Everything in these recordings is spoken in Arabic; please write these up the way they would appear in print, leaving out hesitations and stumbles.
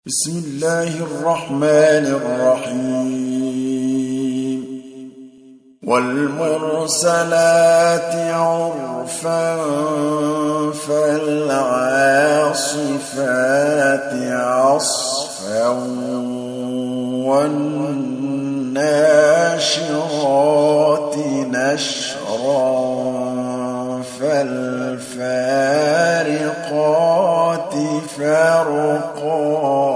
بسم الله الرحمن الرحيم والمرسلات عرفا فالعاصفات عصفا والناشرات نشرا فالفارقات فرقا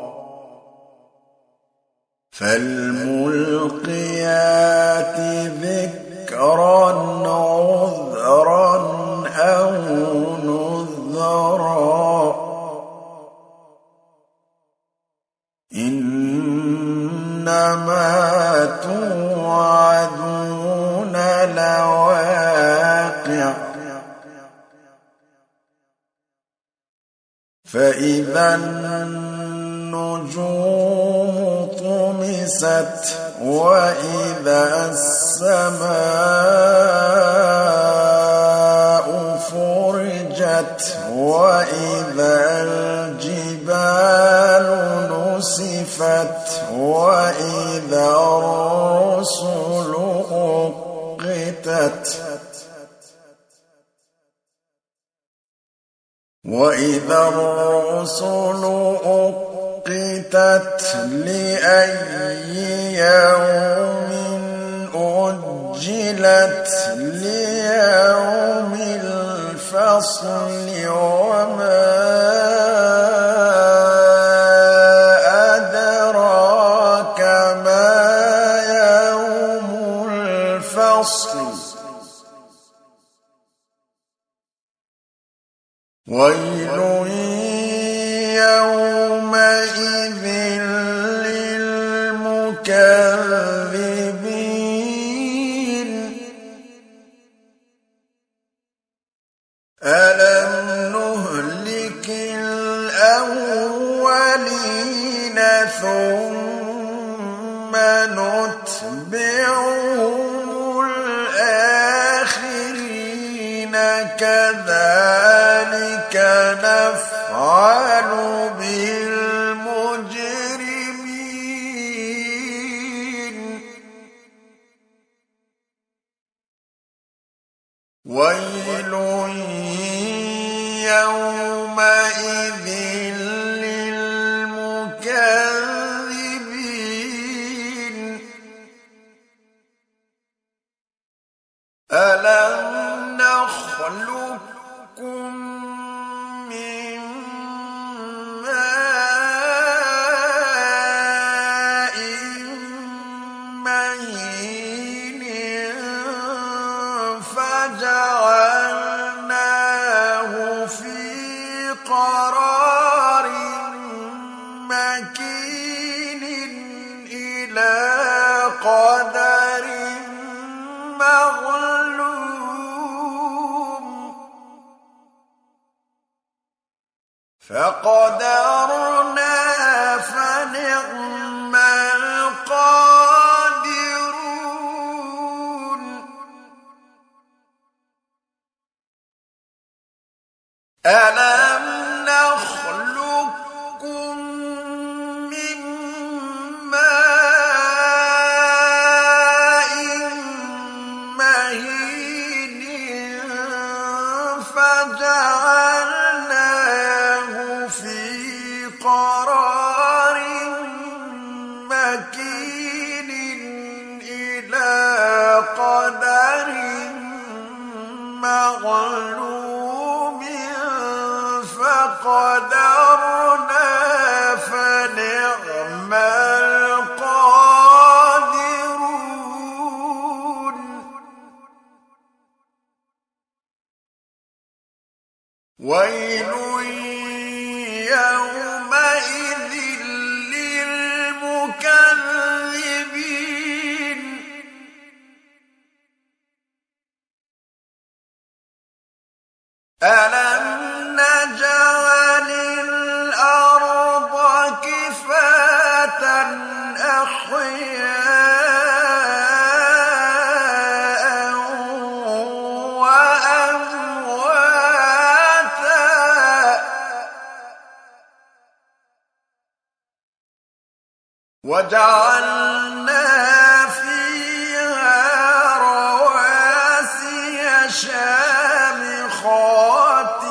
فالملقيات ذكرا عذرا أو نذرا إنما توعدون لواقع فإذا النجوم طمست وإذا السماء فرجت وإذا الجبال نسفت وإذا الرسل أقتت وإذا الرسل أقتت لأي يوم أجلت ليوم الفصل وما أدراك ما يوم الفصل ويل يومئذ للمكذبين ألم نهلك الأولين ثم نتبعهم الآخرين كذلك نفعل بالمجرمين ويل يومئذ للمكذبين ألم نخلقكم من ماء مهين فجعلناه في قرار مكين إلى قدر معلوم فقدرنا فنعم القادرون ألم نخلقكم من ماء مهين فجعلناه في قرار مكين إلى قدر معلوم فقدرنا فنعم القادرون ويل يومئذ للمكذبين ألم نجعل الأرض كفاة أحياء وأمواتا وجعلنا فيها رواسي شامخات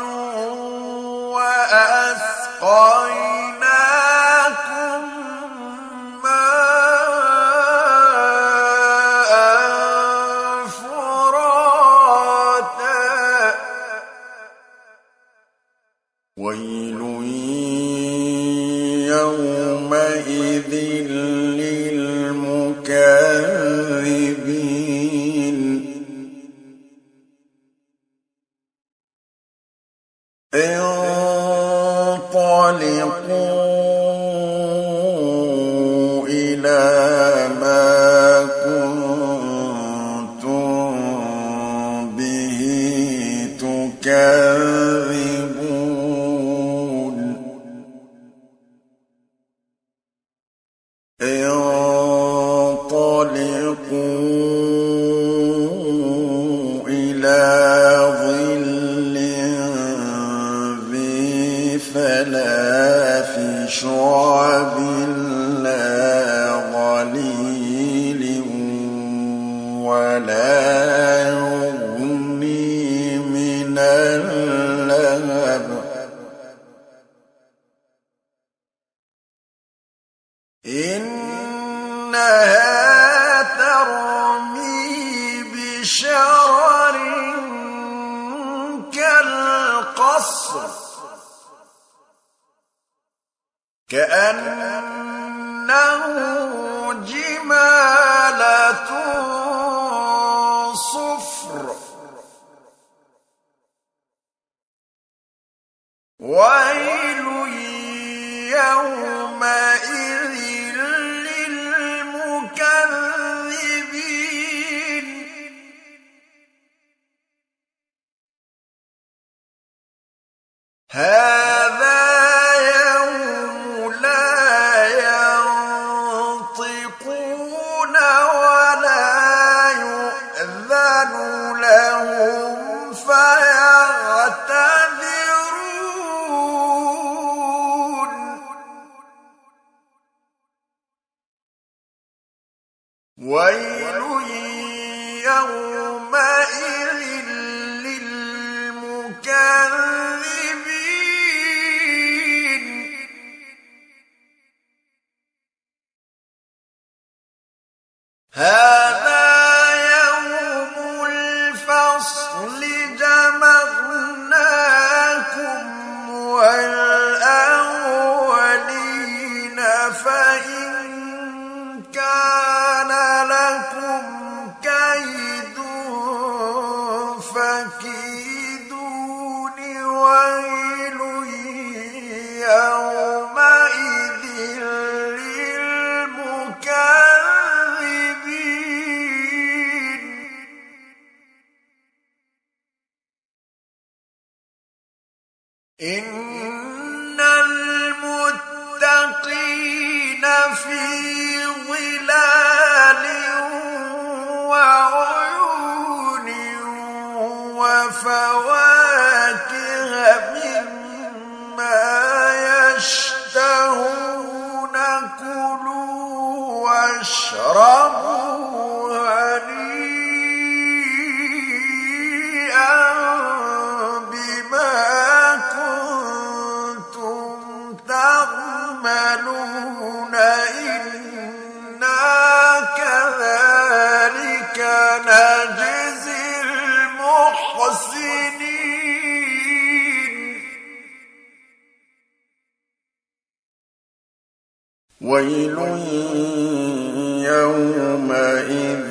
وأسقيناكم ماء فراتا ويل يومئذ للمكذبين انطلقوا إلى ما كنتم به تكذبون انطلقوا إلى ظل ذي ثلاث شعب لا ظليل ولا يغني من اللهب إنها ترمي بشرر كالقصر كأنه جمالة صفر ويل يومئذ للمكذبين هذا يوم لا ينطقون ولا يؤذن لهم فيعتذرون ويل يومئذ للمكذبين هذا يوم الفصل جمعناكم والأولين فإن كان لكم كيد فكيدون ويل يومئذ للمكذبين إن المتقين في ظلال وعيون وفواكه مما يشتهون كلوا واشربوا هنيئا بما كنتم تعملون إنا كذلك نجزي المحسنين ويل يومئذ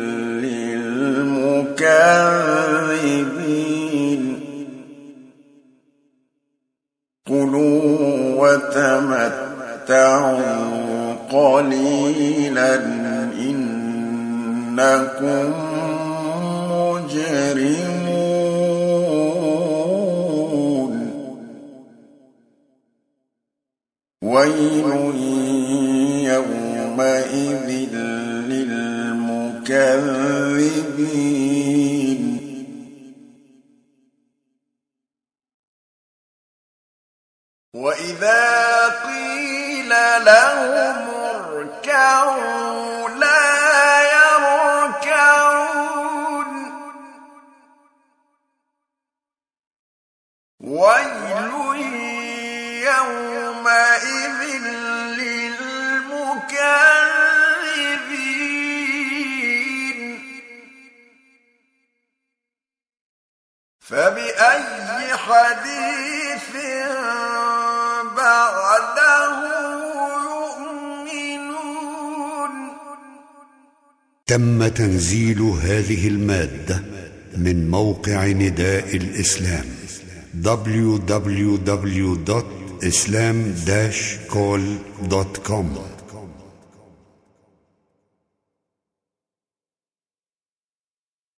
للمكذبين كلوا وتمتعوا قليلا إنكم مجرمون ويل يومئذ للمكذبين وإذا قيل لهم ركعوا لا يركعون ويل يومئذ للمكذبين فبأي حديث بعده يؤمنون. تم تنزيل هذه المادة من موقع نداء الإسلام www.islam-call.com